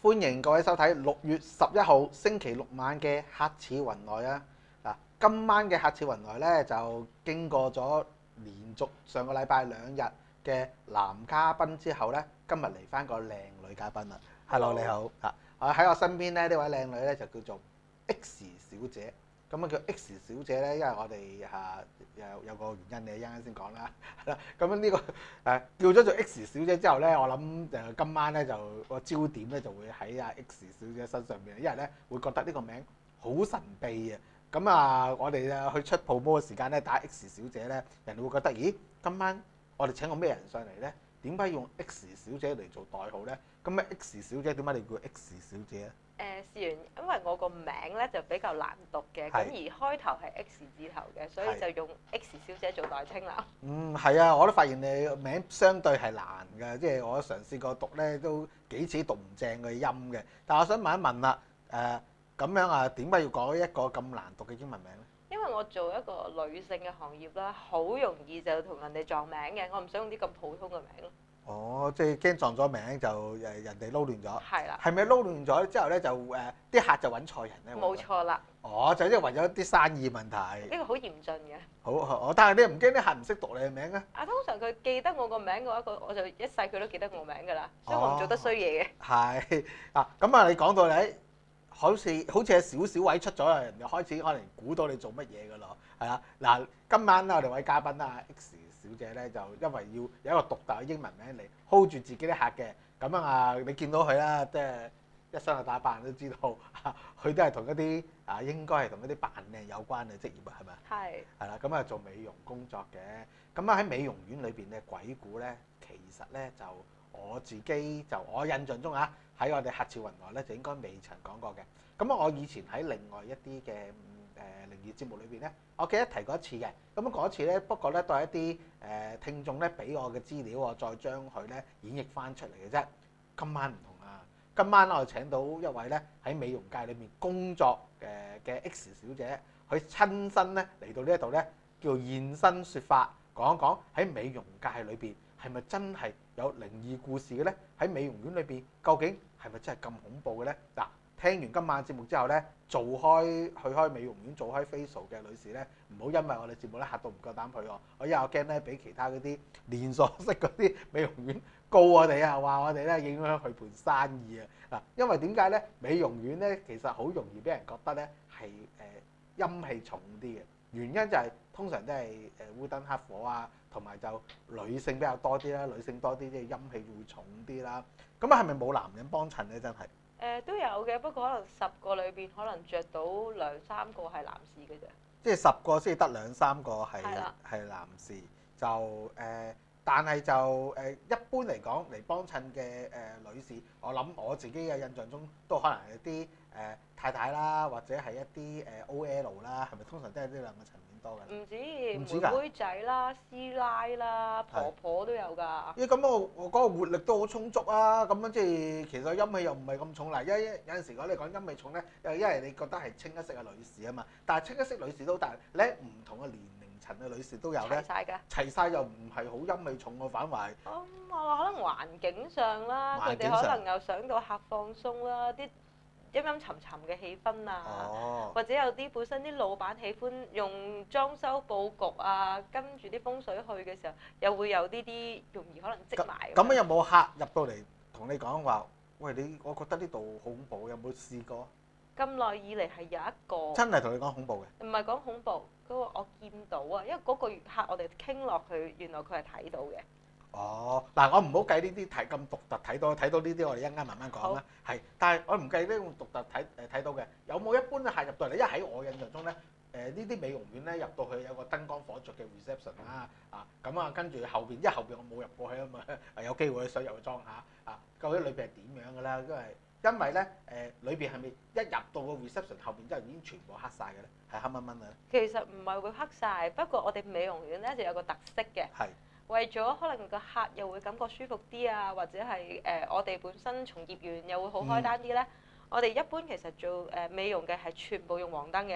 歡迎各位收睇6月11號星期六晚嘅客似雲來啊！嗱，今晚嘅客似雲來咧就經過咗連續上個禮拜2日嘅男嘉賓之後咧，今日嚟翻個靚女嘉賓啦。Hello， 你好啊！喺我身邊咧呢位靚女咧就叫做 X 小姐。咁啊叫 X 小姐咧，因為我哋有個原因，你一陣間先講啦。係啦，咁樣呢個叫咗做 X 小姐之後咧，我諗今晚咧就個焦點咧就會喺阿 X 小姐身上邊，因為咧會覺得呢個名好神秘啊。咁啊，我哋去出 promo 嘅時間咧打 X 小姐咧，人哋會覺得咦，今晚我哋請個咩人上嚟咧？點解用 X 小姐嚟做代號咧？咁啊 X 小姐點解你叫 X 小姐啊？ 試完，因為我個名咧就比較難讀嘅，咁而開頭係 X 字頭嘅，所以就用 X 小姐做代稱啦。 係啊，我都發現你個名相對係難嘅，即係我嘗試過讀咧都幾次讀唔正個音嘅。但係我想問一問啦，咁樣啊，點解要改一個咁難讀嘅英文名咧？ 因為我做一個女性嘅行業啦，好容易就同人哋撞名嘅，我唔想用啲咁普通嘅名咯。 哦，即係驚撞咗名就人哋撈亂咗。 係啦。 係咪撈亂咗之後咧就啲客就揾錯人咧？ 冇錯啦。 哦，就即係為咗啲生意問題。 呢個好嚴峻嘅。 好，但係你唔驚啲客唔識讀你嘅名啊？ 通常佢記得我個名嘅話，我就一世佢都記得我名㗎啦，所以我唔做得衰嘢嘅。 係咁啊！你講到你好似係少少位出咗啦，人哋開始可能估到你做乜嘢㗎咯，係啦。嗱，今晚咧我哋位嘉賓啊 X 小姐咧就因為要有一個獨特嘅英文名嚟 hold 住自己啲客嘅，咁啊你見到佢啦，即係一身嘅打扮都知道，佢都係同一啲應該係同一啲扮靚有關嘅職業啊，係咪？ 係。係啦，咁啊做美容工作嘅，咁啊喺美容院裏邊嘅鬼故咧，其實咧就我自己我印象中喺我哋客似雲來咧就應該未曾講過嘅。咁啊，我以前喺另外一啲嘅靈異節目裏邊咧，我記得提過一次嘅。咁嗰次咧，不過咧都係一啲聽眾咧俾我嘅資料，我再將佢咧演繹翻出嚟嘅啫。今晚唔同啊！今晚我哋請到一位咧喺美容界裏面工作嘅 X 小姐，佢親身咧嚟到呢一度咧，叫現身說法，講一講喺美容界裏邊係咪真係有靈異故事嘅咧？喺美容院裏邊究竟係咪真係咁恐怖嘅咧？嗱，聽完今晚節目之後咧，去開美容院做開 facial 嘅女士咧，唔好因為我哋節目咧嚇到唔夠膽去喎，因為我驚咧俾其他嗰啲連鎖式嗰啲美容院告我哋啊，話我哋咧影響佢盤生意啊！嗱，因為點解咧？美容院咧其實好容易俾人覺得咧係陰氣重啲嘅，原因就係通常都係烏燈黑火啊，同埋就女性比較多啲啦，女性多啲即係陰氣會重啲啦。咁啊係咪冇男人幫襯咧？真係？ 都有嘅，不過可能10個裏邊可能着到2-3個係男士嘅啫。 即係10個先得2-3個係男士，就但係就一般嚟講嚟幫襯嘅女士，我諗我自己嘅印象中都可能係啲太太啦，或者係一啲OL 啦，係咪通常都係呢兩個層面多嘅？ 唔止妹妹仔啦、師奶啦、婆婆都有㗎。 咦，咁我嗰個活力都好充足啊！咁樣即係其實陰氣又唔係咁重啦。有陣時講你講陰氣重咧，因為你覺得係清一色嘅女士啊嘛。但係清一色女士都大，你喺唔同嘅年齡層嘅女士都有咧。 齊曬㗎。 齊曬又唔係好陰氣重喎，反為。 我可能環境上啦，佢哋可能又想到客放鬆啦，啲陰陰沉沉嘅氣氛啊，或者有啲本身啲老闆喜歡用裝修佈局啊，跟住啲風水去嘅時候，又會有啲容易可能積埋。 咁有冇客入到嚟同你講話？喂，我覺得呢度好恐怖，有冇試過？ 咁耐以嚟係有一個真係同你講恐怖嘅。 唔係講恐怖，佢話我見到啊，因為嗰個客我哋傾落去，原來佢係睇到嘅。 嗱，我唔好計呢啲睇咁獨特睇到呢啲，我哋一陣間慢慢講啦。係，但係我唔計呢種獨特睇到嘅，有冇一般嘅客入到嚟？因為喺我印象中咧，呢啲美容院咧入到去有個燈光火著嘅 reception 啦，咁啊跟住後邊，因為後邊我冇入過去啊嘛，有機會想入去裝下究竟裏邊係點樣㗎啦？因為咧裏邊係咪一入到個 reception 後邊之後已經全部黑晒嘅咧？係黑蚊蚊啊？ 其實唔係會黑晒，不過我哋美容院咧就有個特色嘅。係。為咗可能個客又會感覺舒服啲啊，或者係我哋本身從業員又會好開單啲咧，我哋一般其實做美容嘅係全部用黃燈嘅。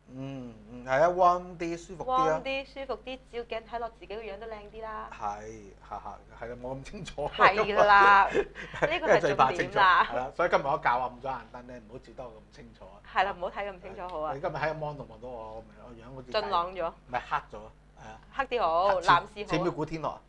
係啊，warm 啲舒服啲啊。 warm 啲舒服啲，照鏡睇落自己個樣都靚啲啦。 係啦，冇咁清楚。 係啦，呢個係最怕重點清楚。係啦。 啦，所以今日我教暗咗眼燈咧，唔好照得我咁清楚啊。 係啦，唔好睇咁清楚好啊你。今日喺個 mon 度望到我樣好似俊朗咗。 唔係黑咗，係啊。 黑啲好，男士似唔似好。 古天樂？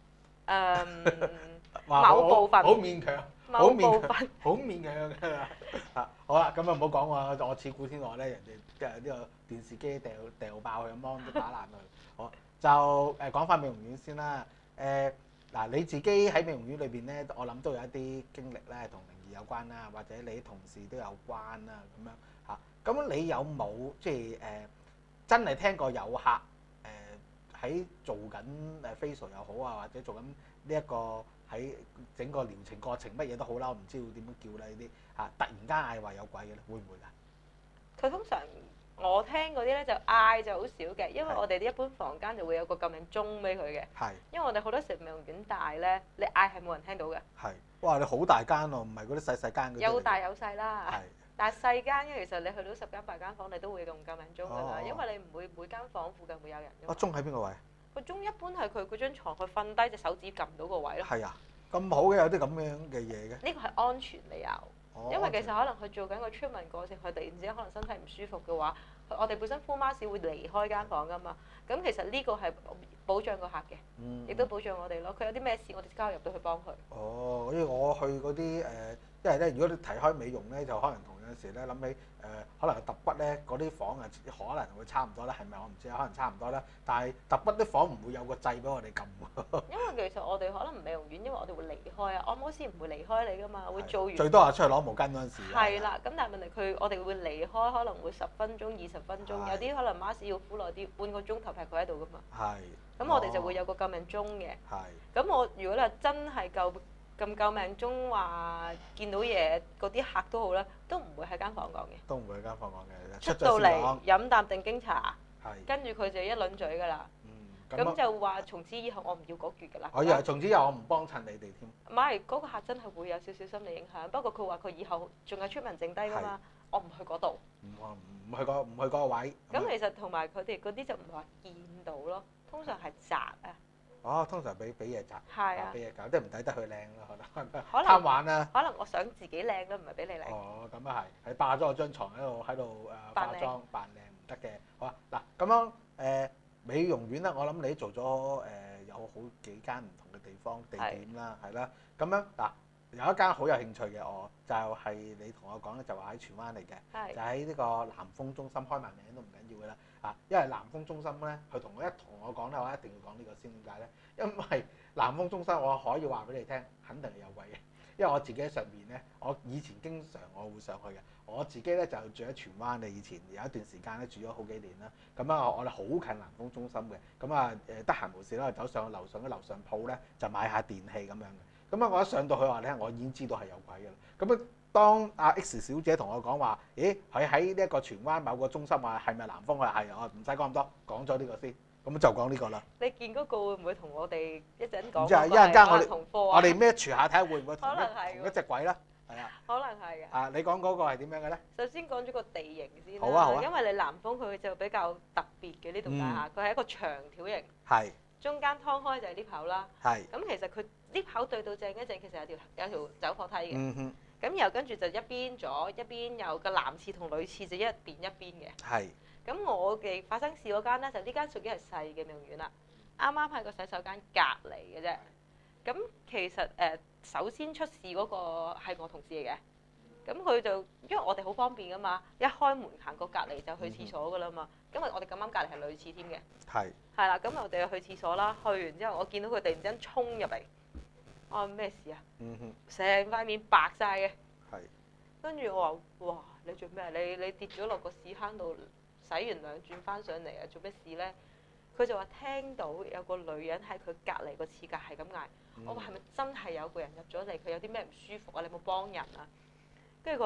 某部分。 好勉強。 某部分。 好勉強㗎啊！好啦，咁啊唔好講我似古天樂咧，人哋呢個電視機掉爆佢個 mon 都打爛佢。好，就講翻美容院先啦。嗱，你自己喺美容院裏邊咧，我諗都有一啲經歷咧，同靈異有關啦，或者你啲同事都有關啦，咁樣嚇。咁你有冇即係真係聽過有客喺做緊facial 又好啊，或者做緊呢一個喺整個療程過程乜嘢都好啦，我唔知會點樣叫啦呢啲嚇，突然間嗌話有鬼嘅咧，會唔會㗎？ 佢通常我聽嗰啲咧就嗌就好少嘅，因為我哋一般房間就會有個救命鐘俾佢嘅。 係。 因為我哋好多時美容院大咧，你嗌係冇人聽到嘅。 係。哇！你好大間喎，唔係嗰啲細間嗰啲。 有大有細啦。 係。 但係細間嘅其實你去到10間8間房，你都會用救命鐘㗎啦，因為你唔會每間房附近會有人㗎嘛。 鐘喺邊個位？ 個鐘一般係佢嗰張牀，佢瞓低隻手指撳唔到個位咯。 係啊，咁好嘅有啲咁樣嘅嘢嘅。 呢個係安全理由。因為其實可能佢做緊個出門過程，佢突然之間可能身體唔舒服嘅話，我哋本身敷 mask 會離開間房㗎嘛。咁其實呢個係保障個客嘅，亦都保障我哋咯。佢有啲咩事，我哋即刻入到去幫佢。 哦，因為我去嗰啲因為咧，如果你提開美容咧，就可能同有陣時咧諗起可能揼骨咧嗰啲房啊，可能會差唔多啦，係咪？我唔知啊，可能差唔多啦。但係揼骨啲房唔會有個掣俾我哋撳喎。 因為其實我哋可能美容院，因為我哋會離開啊，按摩師唔會離開你㗎嘛，會做完。 最多係出去攞毛巾嗰陣時。 係啦，咁但係問題我哋會離開，可能會10分鐘、20分鐘，有啲可能 mask 要敷耐啲，半個鐘頭劈佢喺度㗎嘛。 係。 咁我哋就會有個救命鐘嘅。 係。咁我如果你話真係救命鐘話見到嘢，嗰啲客都好啦，都唔會喺間房講嘅。 都唔會喺間房講嘅。 出到嚟飲啖定經茶，跟住佢就一輪嘴㗎啦。咁就話從此以後我唔要嗰橛㗎啦。 我以為從此以後我唔幫襯你哋添。 唔係，嗰個客真係會有少少心理影響，不過佢話佢以後仲有出門剩低㗎嘛，我唔去嗰度。 唔去嗰個位。 咁其實同埋佢哋嗰啲就唔係話見到咯，通常係擲啊。 哦，通常俾嘢擲。 係啊。 俾嘢搞，即係唔抵得佢靚咯，可能。 可能貪玩啦。 可能我想自己靚都唔係俾你靚。 哦，咁啊係霸咗我張床喺度化妝扮靚唔得嘅。好啊，嗱咁樣美容院咧，我諗你做咗有好幾間唔同嘅地方地點啦，係啦。咁樣嗱，有一間好有興趣嘅，我就係你同我講咧，就話喺荃灣嚟嘅，就喺呢個南豐中心，開埋名都唔緊要嘅啦。啊，因為南豐中心咧，佢同我講咧，我一定要講呢個先，點解咧？因為南豐中心我可以話俾你聽，肯定係有鬼嘅。因為我自己喺上面咧，我以前經常我會上去嘅。我自己咧就住喺荃灣，以前有一段時間咧住咗好幾年啦。咁啊，我哋好近南豐中心嘅。咁啊得閒無事啦，走上樓上嘅樓上鋪咧，就買下電器咁樣嘅。咁啊，我一上到去話咧，我已經知道係有鬼嘅啦。咁啊，當阿 X 小姐同我講話，咦，佢喺呢一個荃灣某個中心啊，係咪南豐啊？係，我唔使講咁多，講咗呢個先。咁就講呢個啦。 你見嗰個會唔會同我哋一陣講？ 即係一陣間我哋 match 下睇下會唔會同一隻鬼啦？係啊。 可能係嘅。 啊，你講嗰個係點樣嘅咧？ 首先講咗個地形先啦。 好啊好啊。 因為你南豐佢就比較特別嘅呢棟大廈，佢係一個長條形。 係。中間劏開就係 lift 口啦。 係。 咁其實佢 lift 口對到正一正，其實有條走火梯嘅。 嗯哼。 咁然後跟住就一邊左一邊右，個男廁同女廁就一邊一邊嘅。 係。 咁我哋發生事嗰間咧，就呢間屬於係細嘅美容院啦，啱啱喺個洗手間隔離嘅啫。咁其實首先出事嗰個係我同事嚟嘅，咁佢就因為我哋好方便噶嘛，一開門行過隔離就去廁所噶啦嘛，因為我哋咁啱隔離係女廁添嘅。係。係啦，咁我哋去廁所啦，去完之後我見到佢突然之間衝入嚟，我話咩事啊？成塊面白晒嘅。係。跟住我話：哇！你做咩？你跌咗落個屎坑度？洗完2轉翻上嚟啊！做咩事咧？佢就話聽到有個女人喺佢隔離個廁格係咁嗌。我話係咪真係有個人入咗嚟？佢有啲咩唔舒服啊？你有冇幫人啊？跟住佢話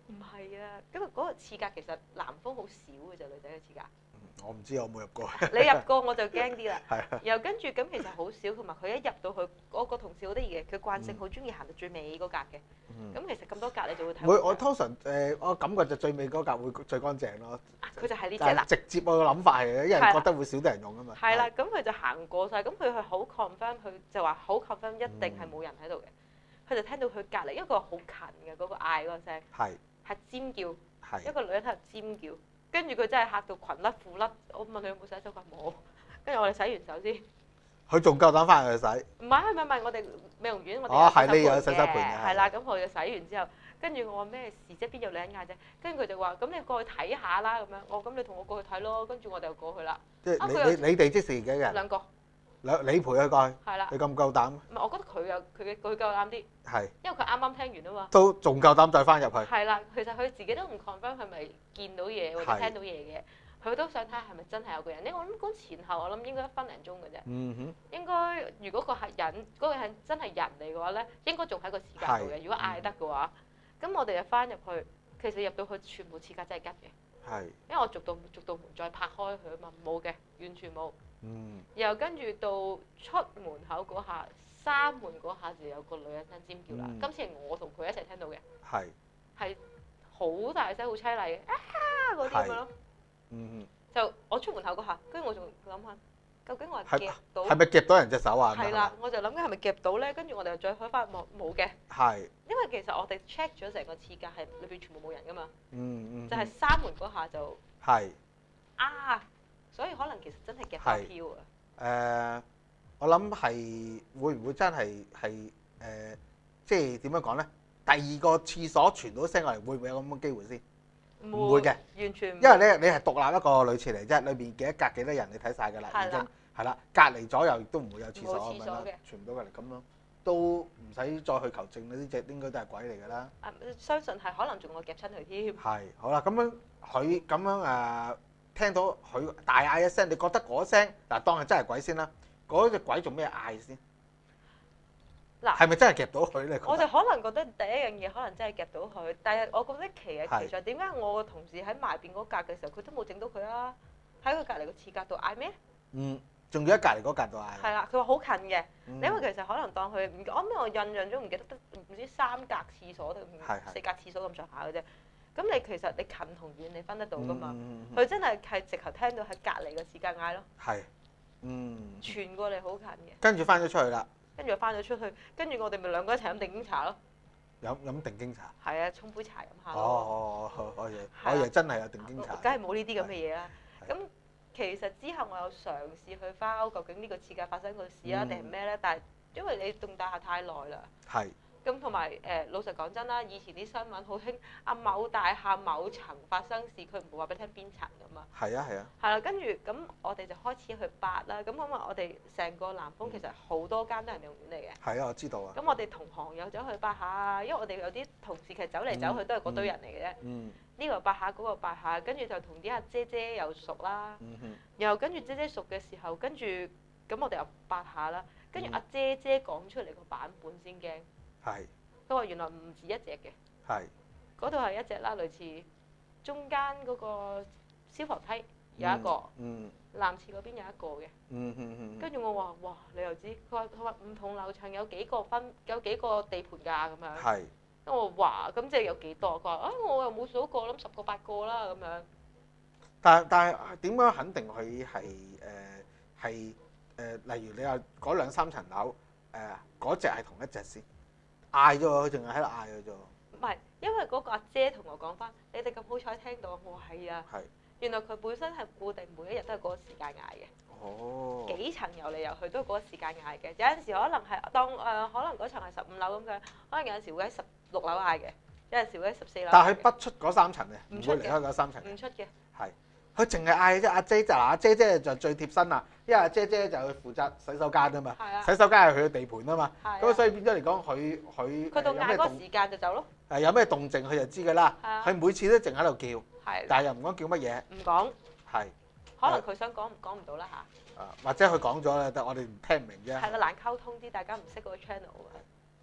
唔係啊，因為嗰個廁格其實南方好少嘅啫，女仔嘅廁格。 我唔知，我冇入過。 你入過我就驚啲啦。 係啊。 然後跟住咁其實好少，同埋佢一入到去，我個同事好得意嘅，佢慣性好中意行到最尾嗰格嘅。咁其實咁多格你就會睇。 我通常我感覺就最尾嗰格會最乾淨咯。 佢就係呢隻啦。 直接我嘅諗法係嘅，因為覺得會少啲人用啊嘛。 係啦，咁佢就行過晒，咁佢係好 confirm，佢就話好 confirm 一定係冇人喺度嘅。佢就聽到佢隔離，因為佢好近嘅嗰個嗌嗰個聲。係尖叫。一個女人喺度尖叫。跟住佢真係嚇到裙甩褲甩，我問佢有冇洗手，佢話冇。跟住我哋洗完手先。佢仲夠膽翻去洗？ 唔係，我哋美容院我哋有洗手盆嘅。 係啦，咁佢就洗完之後，跟住我話咩事啫？邊有女人嗌啫？跟住佢就話：咁你過去睇下啦，咁樣。咁你同我過去睇咯。跟住我哋就過去啦。 即係你哋即時幾個人？ 兩個。 你陪佢過去。 係啦。 你咁夠膽？ 唔係，我覺得佢夠膽啲。 係。 因為佢啱啱聽完啊嘛。 都仲夠膽再翻入去。 係啦，其實佢自己都唔 confirm 係咪見到嘢或者聽到嘢嘅，佢都想睇下係咪真係有個人。因為我諗講前後，我諗應該1分零鐘嘅啫。應該如果個係人，嗰個係真係人嚟嘅話咧，應該仲喺個廁格度嘅。如果嗌得嘅話，咁我哋就翻入去，其實入到去全部廁格真係吉嘅。係。因為我逐道門再拍開佢啊嘛，冇嘅，完全冇。然後跟住到出門口嗰下，閂門嗰下就有個女人聲尖叫啦。今次係我同佢一齊聽到嘅。係好大聲，好淒厲嘅嗰啲咁樣咯。就我出門口嗰下，跟住我仲諗下，究竟我係夾到？係咪夾到人隻手啊？係啦，我就諗緊係咪夾到咧？跟住我哋就再開翻冇嘅。係。因為其實我哋 check 咗成個廁格係裏邊全部冇人噶嘛。就係閂門嗰下就。係。所以可能其實真係夾到飄啊！ 我諗係會唔會真係即係點樣講咧？第二個廁所傳到聲落嚟，會唔會有咁嘅機會先？唔會嘅， 完全。 因為你係獨立一個女廁嚟啫，裏邊幾多格幾多人你睇晒㗎啦，已經係啦。隔離左右亦都唔會有廁所咁樣啦，傳唔到過嚟咁咯，都唔使再去求證啦。呢隻應該都係鬼嚟㗎啦。 相信係可能仲會夾親佢添。係， 好啦，咁樣佢咁樣聽到佢大嗌一聲，你覺得嗰聲嗱當係真係鬼先啦，嗰隻鬼做咩嗌先？嗱，係咪真係夾到佢咧？ 我就可能覺得第一樣嘢可能真係夾到佢，但係我覺得奇在點解我個同事喺埋邊嗰格嘅時候，佢都冇整到佢啊？喺佢隔離個廁格度嗌咩？ 仲要喺隔離嗰格度嗌。 係啦，佢話好近嘅，因為其實可能當佢我印象中唔記得唔知3格廁所定4格廁所咁上下嘅啫。咁你其實你近同遠你分得到㗎嘛？佢真係直頭聽到喺隔離個廁格嗌咯。係。傳過嚟好近嘅。跟住翻咗出去啦。跟住我翻咗出去，跟住我哋咪兩個一齊飲定經茶咯。飲定經茶。係啊，沖杯茶飲下咯。我以為真係有定經茶。梗係冇呢啲咁嘅嘢啦。咁其實之後我有嘗試去翻究竟呢個廁格發生過事啊，定係咩咧？但係因為你棟大廈太耐啦。係。咁同埋老實講真啦，以前啲新聞好興某大廈某層發生事，佢唔會話俾你聽邊層㗎嘛。係啊。係啦，跟住咁我哋就開始去八啦。咁因為我哋成個南豐其實好多間都係美容院嚟嘅。係啊，我知道啊。咁我哋同行又走去八下，因為我哋有啲同事其實走嚟走去都係嗰堆人嚟嘅啫。呢個八下，嗰個八下，跟住就同啲阿姐姐又熟啦。然後跟住姐姐熟嘅時候，跟住咁我哋又八下啦。跟住阿姐姐講出嚟個版本先驚。係，佢話原來唔止一隻嘅，係，嗰度係一隻啦，類似中間嗰個消防梯有一個，男廁嗰邊有一個嘅，跟住我話哇你又知，佢話唔同樓層有幾個地盤㗎咁樣，係，咁我話咁即係有幾多？佢話我又冇數過，諗10個8個啦咁樣。 但係點樣肯定佢係例如你話嗰2、3層樓嗰隻係同一隻先？嗌咗佢，淨係喺度嗌嘅啫。唔係，因為嗰個阿姐同我講翻，你哋咁好彩聽到，我話係啊。係。原來佢本身係固定每一日都係嗰個時間嗌嘅。哦。幾層遊嚟遊去都係嗰個時間嗌嘅，有陣時可能係當可能嗰層係15樓咁嘅，可能有陣時會喺16樓嗌嘅，有陣時會喺14樓。但係佢不出嗰3層嘅，唔會離開嗰3層。唔出嘅。係。佢淨係嗌啫，阿姐就嗱，阿姐姐就最貼身啦，因為阿姐姐就負責洗手間啊嘛，洗手間係佢嘅地盤啊嘛，咁所以變咗嚟講，佢到嗌嗰個時間就走咯。有咩動靜佢就知㗎啦，佢每次都淨喺度叫，但係又唔講叫乜嘢。唔講。係。可能佢想講唔到啦嚇。或者佢講咗啦，但我哋聽唔明啫。係啦，難溝通啲，大家唔識嗰個 channel 啊。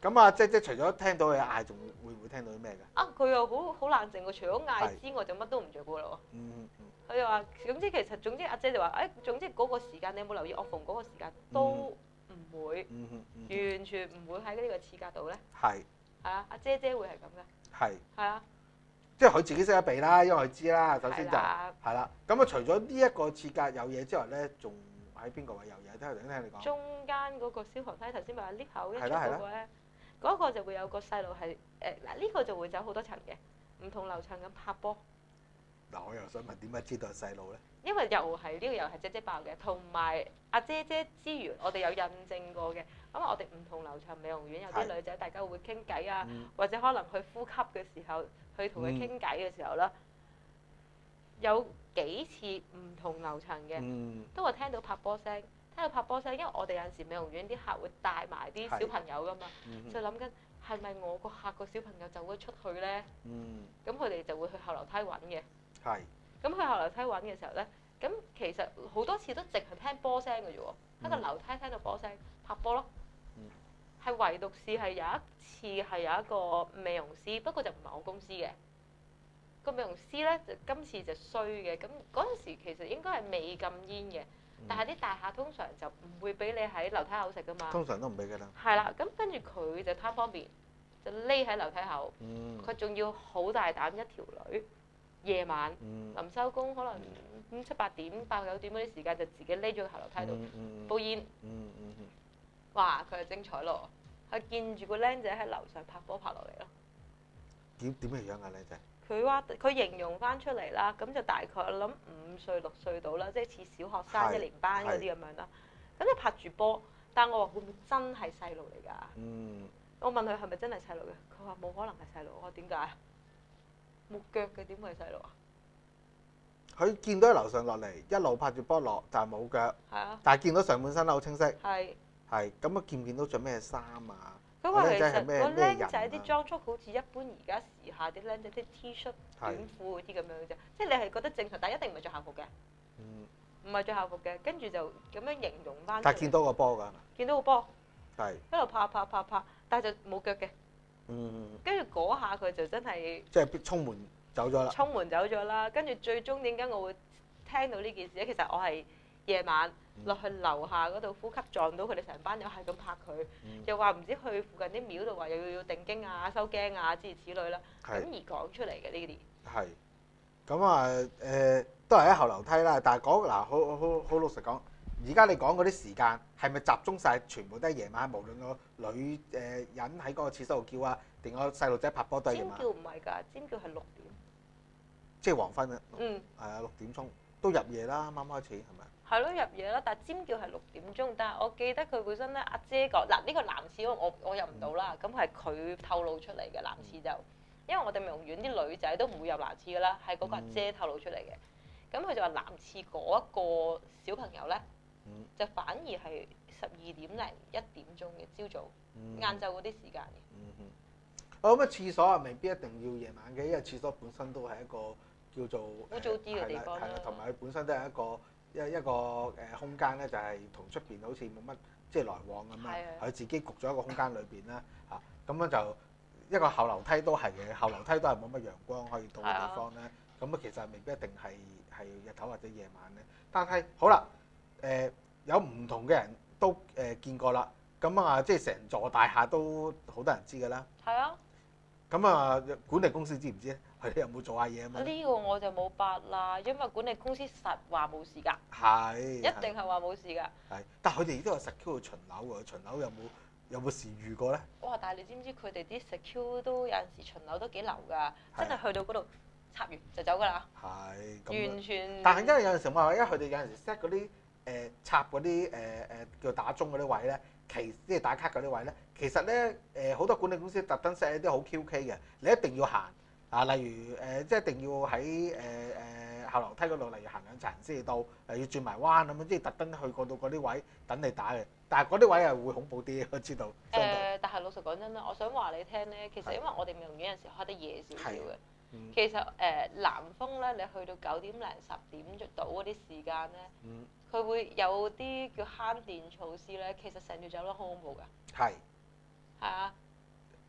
咁啊，姐姐除咗聽到佢嗌，仲會唔會聽到啲咩㗎？ 啊，佢又好冷靜喎，除咗嗌之外就乜都唔做㗎啦喎。 嗯嗯佢就話總之阿姐就話總之嗰個時間你有冇留意？我逢嗰個時間都唔會，完全唔會喺呢個廁格度咧。係啊，阿姐會係咁嘅。係啊。 即係佢自己識得避啦，因為佢知啦。首先就係啦。咁啊，除咗呢一個廁格有嘢之外咧，仲喺邊個位有嘢？聽你講。 中間嗰個消防梯，頭先咪話 lift 口一出嗰個咧，嗰個就會有個細路係嗱呢個就會走好多層嘅，唔同樓層咁拍波。 嗱，我又想問點解知道係細路咧？ 因為又係呢個又係姐爆嘅，同埋阿姐之餘，我哋有印證過嘅。咁我哋唔同樓層美容院有啲女仔，大家會傾偈啊，或者可能去呼吸嘅時候，去同佢傾偈嘅時候啦，有幾次唔同樓層嘅，都會聽到拍波聲，因為我哋有陣時美容院啲客會帶埋啲小朋友噶嘛，就諗緊係咪我個客個小朋友走咗出去咧？咁佢哋就會去後樓梯揾嘅。咁去後樓梯揾嘅時候咧，咁其實好多次都淨係聽波聲嘅啫喎，喺個樓梯聽到波聲，拍波咯。係唯獨是係有一次係有一個美容師，不過就唔係我公司嘅。個美容師咧就今次就衰嘅，咁嗰陣時其實應該係未禁煙嘅，但係啲大廈通常就唔會俾你喺樓梯口食噶嘛。通常都唔俾㗎啦。係啦，咁跟住佢就貪方便，就匿喺樓梯口。佢仲要好大膽一條女。夜晚臨收工，可能7、8點、8、9點嗰啲時間，就自己匿咗喺後樓梯度煲煙。哇！佢係精彩咯，佢見住個僆仔喺樓上拍波拍落嚟咯。點嘅樣啊，僆仔？佢形容翻出嚟啦，咁就大概我諗5歲6歲到啦，即係似小學生1年班嗰啲咁樣啦。咁就拍住波，但我話會唔會真係細路嚟㗎？我問佢係咪真係細路嘅，佢話冇可能係細路。我話點解？冇腳嘅點會係細路啊？佢見到喺樓上落嚟，一路拍住波落，但係冇腳。係啊。但係見到上半身好清晰。係。係。咁啊，見唔見到着咩衫啊？佢話其實個僆仔啲裝束好似一般而家時下啲僆仔啲 T 恤短褲嗰啲咁樣嘅啫，即係你係覺得正常，但係一定唔係着校服嘅。唔係着校服嘅，跟住就咁樣形容翻。但係見到個波㗎。見到個波。係。一路拍，但係就冇腳嘅。跟住嗰下佢就真係即係衝門走咗啦。衝門走咗啦，跟住最終點解我會聽到呢件事咧？其實我係夜晚落去樓下嗰度呼吸，撞到佢哋成班友係咁拍佢，又話唔知去附近啲廟度話又要定經啊、收驚啊諸如此類啦，咁而講出嚟嘅呢啲。係。咁啊都係喺後樓梯啦，但係講嗱好老實講。而家你講嗰啲時間係咪集中晒？全部都係夜晚？無論個女人喺嗰個廁所度叫啊，定個細路仔拍波都係夜晚。尖叫唔係㗎，尖叫係6點。即係黃昏啊！係啊，6點鐘都入夜啦，啱啱開始係咪？係咯，入夜啦，但係尖叫係6點鐘。但係我記得佢本身咧，阿姐講嗱呢個男廁我入唔到啦，咁係佢透露出嚟嘅男廁就，因為我哋美容院啲女仔都唔會入男廁㗎啦，係嗰個阿姐透露出嚟嘅。咁佢就話男廁嗰一個小朋友咧。就反而係12點零1點鐘嘅朝早，晏晝嗰啲時間嘅。我諗廁所啊，未必一定要夜晚嘅，因為廁所本身都係一個叫做污糟啲嘅地方啦。同埋佢本身都係一個空間咧，就係同出邊好似冇乜即係來往咁樣。佢自己焗咗一個空間裏邊啦，嚇咁樣就一個後樓梯都係嘅，後樓梯都係冇乜陽光可以到嘅地方咧。咁啊，其實未必一定係日頭或者夜晚咧。但係好啦。有唔同嘅人都見過啦，咁啊即係成座大廈都好多人知㗎啦。係啊。咁啊管理公司知唔知咧？佢哋有冇做下嘢啊？呢個我就冇八啦，因為管理公司實話冇事㗎。係。一定係話冇事㗎。係，但係佢哋都有secure去巡樓喎，巡樓有冇時遇過咧？哇！但係你知唔知佢哋啲secure都有陣時巡樓都幾流㗎，真係去到嗰度插完就走㗎啦。係。完全。但係因為有陣時我話，因為佢哋有陣時 set 嗰啲。插嗰啲叫打鐘嗰啲位咧，即係打卡嗰啲位咧，其實咧好多管理公司特登 set 一啲好 QK 嘅，你一定要行啊，例如即係一定要喺後樓梯嗰度，例如行2層先至到，要轉埋彎咁樣，即係特登去過到嗰啲位等你打嘅。但係嗰啲位係會恐怖啲，我知道。但係老實講真啦，我想話你聽咧，其實因為我哋美容院有陣時開得夜少少嘅。其實南風咧，你去到9點零10點到嗰啲時間咧，佢會有啲叫慳電措施咧。其實成條走廊好恐怖㗎。係。係啊，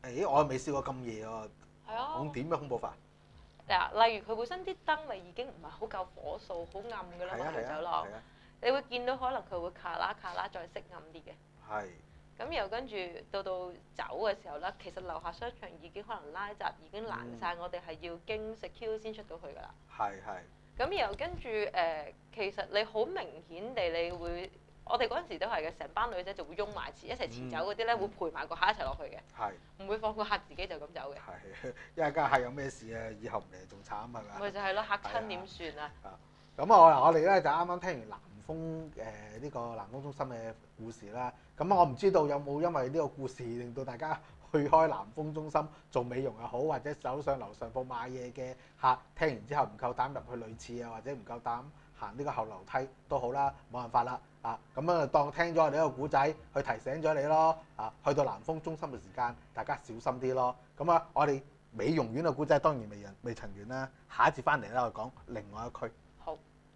我又未試過咁夜喎。 係啊。 咁點樣恐怖法？ 嗱，例如佢本身啲燈咪已經唔係好夠火數，好暗㗎啦嘛，條走廊。你會見到可能佢會卡啦再熄暗啲嘅。 係。 咁又跟住到走嘅時候咧，其實樓下商場已經可能拉閘已經攔晒，我哋係要經secure先出到去㗎啦。 係。 咁又跟住其實你好明顯地，你會我哋嗰陣時都係嘅，成班女仔就會擁埋一齊遲走嗰啲咧，會陪埋個客一齊落去嘅。係。唔會放個客自己就咁走嘅。 係，因為家下有咩事啊，以後唔嚟仲慘係咪？ 咪就係咯，嚇親點算啊？ 咁我哋咧就啱啱聽完南豐呢個南豐中心嘅故事啦。咁我唔知道有冇因為呢個故事令到大家去開南豐中心做美容又好，或者走上樓上鋪買嘢嘅客，聽完之後唔夠膽入去女廁啊，或者唔夠膽行呢個後樓梯都好啦，冇辦法啦。咁啊當聽咗我哋呢個古仔，去提醒咗你咯。去到南豐中心嘅時間，大家小心啲咯。咁我哋美容院嘅古仔當然未曾完啦。下一節翻嚟咧，我講另外一區。 好。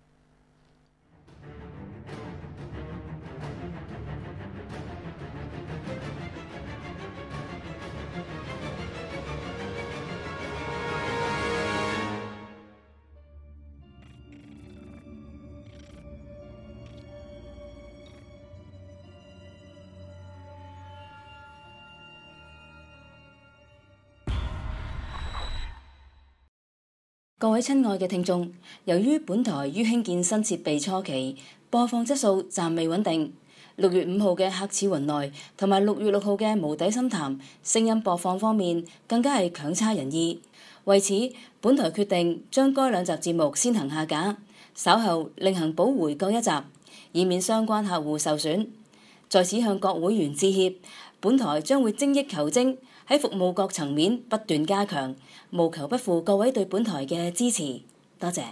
各位親愛嘅聽眾，由於本台於興建新設備初期，播放質素暫未穩定，6月5號嘅客似雲來同埋6月6號嘅無底深談聲音播放方面更加係強差人意。為此，本台決定將該兩集節目先行下架，稍後另行補回各一集，以免相關客戶受損。在此向各會員致歉，本台將會精益求精，喺服務各層面不斷加強，務求不負各位對本台嘅支持，多謝。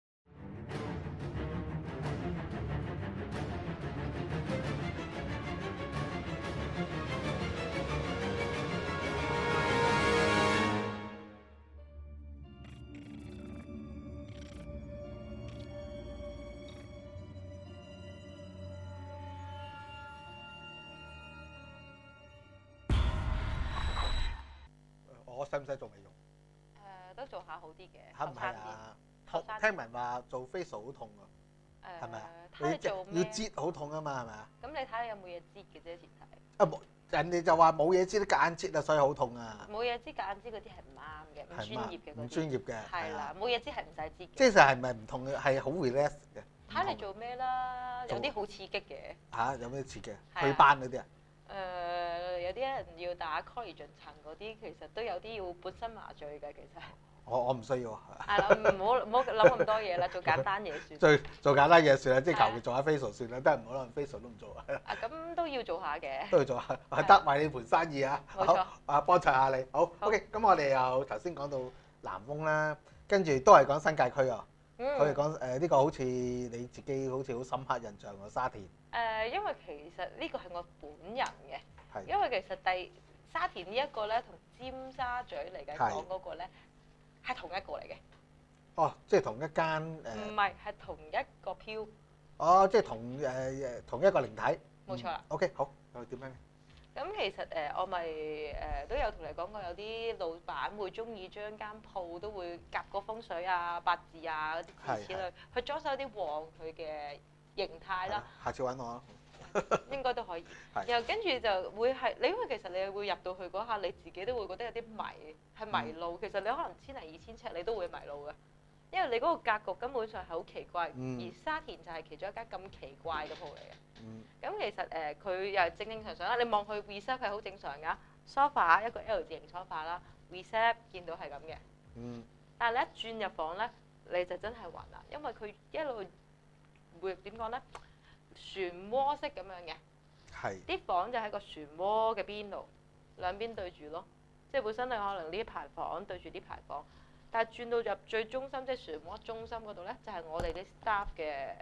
我使唔使做美容？ 都做下好啲嘅。 嚇唔係啊？聽聞話做 facial 好痛㗎，係咪啊？ 睇你做咩？ 要擠好痛啊嘛，係咪啊？ 咁你睇你有冇嘢擠嘅啫，前提。 冇，人哋就話冇嘢擠都夾硬擠啊，所以好痛啊。 冇嘢擠夾硬擠嗰啲係唔啱嘅，唔專業嘅嗰啲。 唔專業嘅。 係啦，冇嘢擠係唔使擠嘅。 即係唔係唔痛嘅，係好 relax 嘅。 睇你做咩啦？有啲好刺激嘅。 有咩刺激？祛斑嗰啲啊？ 有啲人要打 collagen 層嗰啲，其實都有啲要半身麻醉嘅，其實。 我唔需要。 係啦，唔好諗咁多嘢啦，做簡單嘢算。 做簡單嘢算啦，即係求其做下 facial 算啦，都係唔好啦，facial 都唔做啊。 咁都要做下嘅。 都要做下，得為你盤生意啊！ 冇錯。 幫襯下你。好 OK，咁我哋又頭先講到南豐啦，跟住都係講新界區啊。佢哋講呢個好似你自己好似好深刻印象喎，沙田。 因為其實呢個係我本人嘅。 係。 因為其實沙田呢一個咧，同尖沙咀嚟緊講嗰個咧，係同一個嚟嘅。 哦，即係同一間唔係，係同一個漂。 哦，即係同一個靈體。 冇錯啦。 OK， 好，又點樣咧？ 咁其實我咪都有同你講過，有啲老闆會中意將間鋪都會夾個風水啊、八字啊嗰啲諸如此類，去裝修啲旺佢嘅形態啦。 下次揾我啊。 應該都可以。然後跟住就會係你，因為其實你會入到去嗰下，你自己都會覺得有啲係迷路。其實你可能1000零2000尺，你都會迷路嘅，因為你嗰個格局根本上係好奇怪。而沙田就係其中一間咁奇怪嘅鋪嚟嘅。咁其實佢又係正正常常啦。你望佢 reception 係好正常㗎，sofa 一個 L 字型 sofa 啦 ，reception 見到係咁嘅。但係你一轉入房咧，你就真係暈啦，因為佢一路會點講咧？漩渦式咁樣嘅，啲房就喺個漩渦嘅邊度，兩邊對住咯。即係本身你可能呢排房對住呢排房，但係轉到入最中心，即係漩渦中心嗰度咧，就係我哋啲 staff 嘅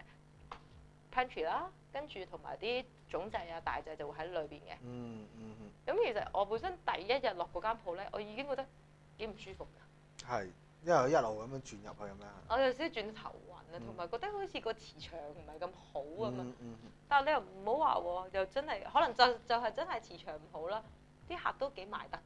pantry 啦，跟住同埋啲總掣啊、大掣就會喺裏邊嘅。咁其實我本身第一日落嗰間鋪咧，我已經覺得幾唔舒服㗎。係。 因為一路咁樣轉入去咁樣。 我有時轉頭暈啊，同埋覺得好似個磁場唔係咁好咁啊。但係你又唔好話喎，又真係可能就係真係磁場唔好啦。啲客都幾賣得㗎。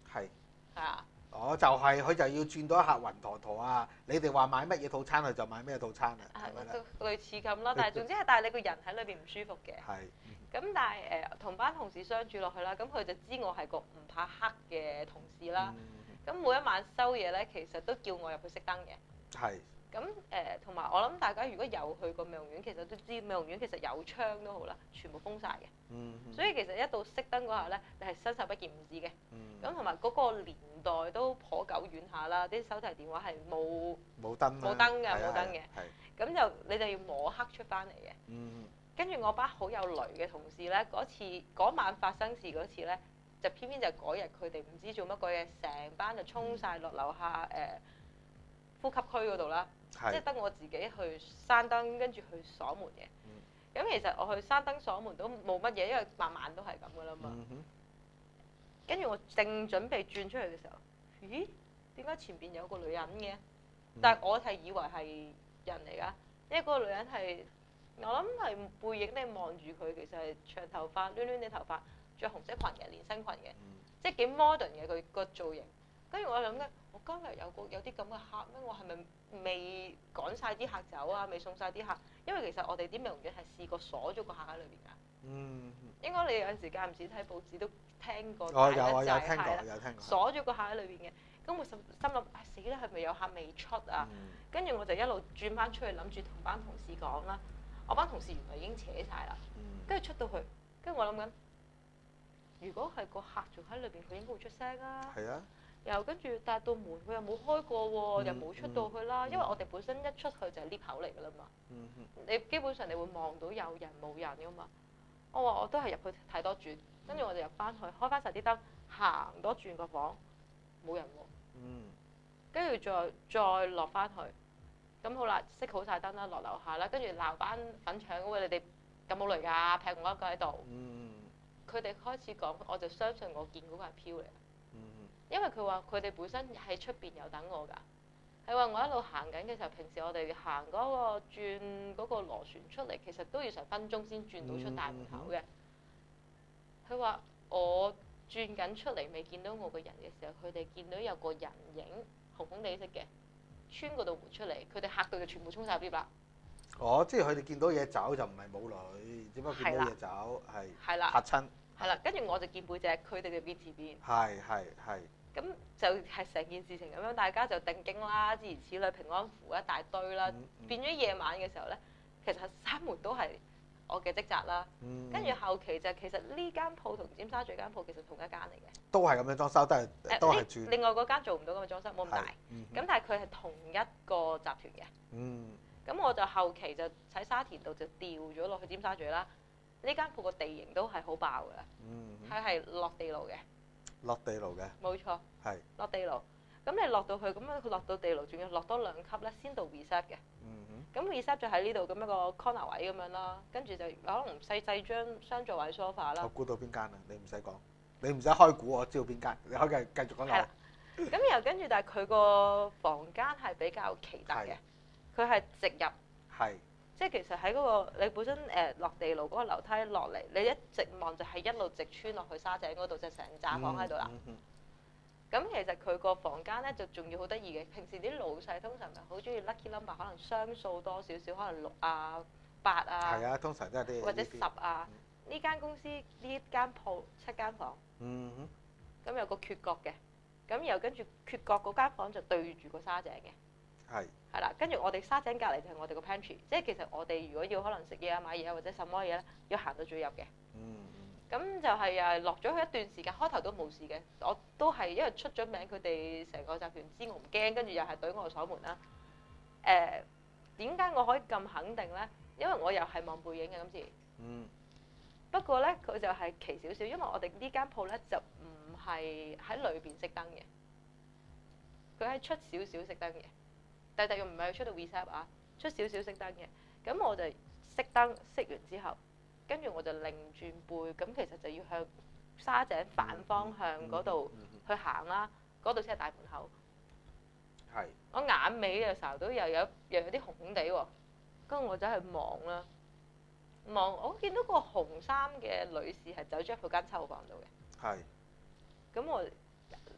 係。 係啊。 就係佢就要轉到一客暈陀陀啊！你哋話買乜嘢套餐，佢就買咩套餐啊？係咪咧？ 類似咁啦，但係總之係帶你個人喺裏邊唔舒服嘅。 係。 咁但係同班同事相處落去啦，咁佢就知我係個唔怕黑嘅同事啦。咁每一晚收嘢咧，其實都叫我入去熄燈嘅。 係。 咁同埋我諗大家如果有去過美容院，其實都知美容院其實有窗都好啦，全部封晒嘅。所以其實一到熄燈嗰下咧，你係伸手不見五指嘅。咁同埋嗰個年代都頗久遠下啦，啲手提電話係冇燈嘅。咁就你就要摸黑出翻嚟嘅。跟住我班好有雷嘅同事咧，嗰晚發生事嗰次咧，就偏偏就嗰日佢哋唔知做乜鬼嘢，成班就衝晒落樓下呼吸區嗰度啦。即係得我自己去閂燈，跟住去鎖門嘅。咁其實我去閂燈鎖門都冇乜嘢，因為晚晚都係咁噶啦嘛。跟住我正準備轉出去嘅時候，咦？點解前邊有個女人嘅？但係我係以為係人嚟㗎，因為嗰個女人係我諗係背影你望住佢，其實係長頭髮、攣攣啲頭髮，着紅色裙嘅連身裙嘅，即係幾 modern 嘅佢個造型。跟住我諗緊，我今日有啲咁嘅客咩？我係咪未趕晒啲客走啊？未送晒啲客？因為其實我哋啲美容院係試過鎖咗個客喺裏邊㗎。應該你有陣時間唔時睇報紙都聽過。 有聽過。 鎖咗個客喺裏邊嘅，咁我心諗死啦，係咪有客未出啊？跟住我就一路轉翻出去，諗住同班同事講啦。我班同事原來已經扯晒啦。跟住出到去，跟住我諗緊，如果係個客仲喺裏邊，佢應該會出聲啊。 係啊。 又跟住，但係道門佢又冇開過喎，又冇出到去啦。因為我哋本身一出去就係 lift 口嚟㗎啦嘛。你基本上你會望到有人冇人㗎嘛。我話我都係入去睇多轉，跟住我哋入翻去開翻晒啲燈，行多轉個房，冇人喎。跟住再落翻去，咁好啦，熄好晒燈啦，落樓下啦，跟住鬧班粉腸，喂，你哋咁冇雷㗎，劈我一個喺度。佢哋開始講，我就相信我見嗰個係飄嚟。因為佢話佢哋本身喺出邊有等我㗎，係話我一路行緊嘅時候，平時我哋行嗰個轉嗰個螺旋出嚟，其實都要成分鐘先轉到出大門口嘅。佢話我轉緊出嚟未見到我個人嘅時候，佢哋見到有個人影紅紅地色嘅穿嗰道門出嚟，佢哋嚇到就全部衝晒入 lift 啦。 即係佢哋見到嘢走就唔係冇女，只不過見到嘢走係嚇親。 係啦，跟住我就見背脊，佢哋嘅邊字邊。 係。 咁就係成件事情咁樣，大家就定經啦，諸如此類，平安符一大堆啦。變咗夜晚嘅時候咧，其實閂門都係我嘅職責啦。跟住後期就其實呢間鋪同尖沙咀間鋪其實同一間嚟嘅。都係咁樣裝修，都係住。另外嗰間做唔到咁嘅裝修，冇咁大。咁但係佢係同一個集團嘅。咁我就後期就喺沙田度就調咗落去尖沙咀啦。呢間鋪個地形都係好爆㗎，佢係落地牢嘅。 落地牢嘅， 冇錯， 係落地牢。咁你落到去，咁樣佢落到地牢，仲要落多2級咧，先到 reset 嘅。咁 reset 就喺呢度咁一個 corner 位咁樣啦，跟住就可能細張雙座位 sofa 啦。 我估到邊間啊？你唔使講，你唔使開估，我知道邊間。你可以繼續講落。係啦。 咁然後跟住，但係佢個房間係比較奇特嘅，佢係直入。 係。 即係其實喺嗰個你本身落地牢嗰個樓梯落嚟，你一直望就係一路直穿落去沙井嗰度，就成紮房喺度啦。咁其實佢個房間咧就仲要好得意嘅。平時啲老細通常咪好中意 lucky number，可能雙數多少少，可能6啊、8啊。係啊， 通常都係啲。 或者10啊。呢間公司呢間鋪7間房。咁有個缺角嘅，咁然後跟住缺角嗰間房就對住個沙井嘅。係。係啦，跟住我哋沙井隔離就係我哋個 pantry，即係其實我哋如果要可能食嘢啊、買嘢啊或者什麼嘢咧，要行到最入嘅。咁就係落咗去一段時間，開頭都冇事嘅，我都係因為出咗名，佢哋成個集團知我唔驚，跟住又係對我鎖門啦。點解我可以咁肯定咧？因為我又係望背影嘅今次。不過咧，佢就係奇少少，因為我哋呢間鋪咧就唔係喺裏邊熄燈嘅，佢係出少少熄燈嘅。但係又唔係出到 reset 啊，出少少熄燈嘅。咁我就熄燈，熄完之後，跟住我就擰轉背，咁其實就要向沙井反方向嗰度去行啦。嗰度先係大門口。係。我眼尾嘅時候都又有啲紅紅地喎，跟住我走去望啦，我見到個紅衫嘅女士係走咗入佢間抽房度嘅。係。咁我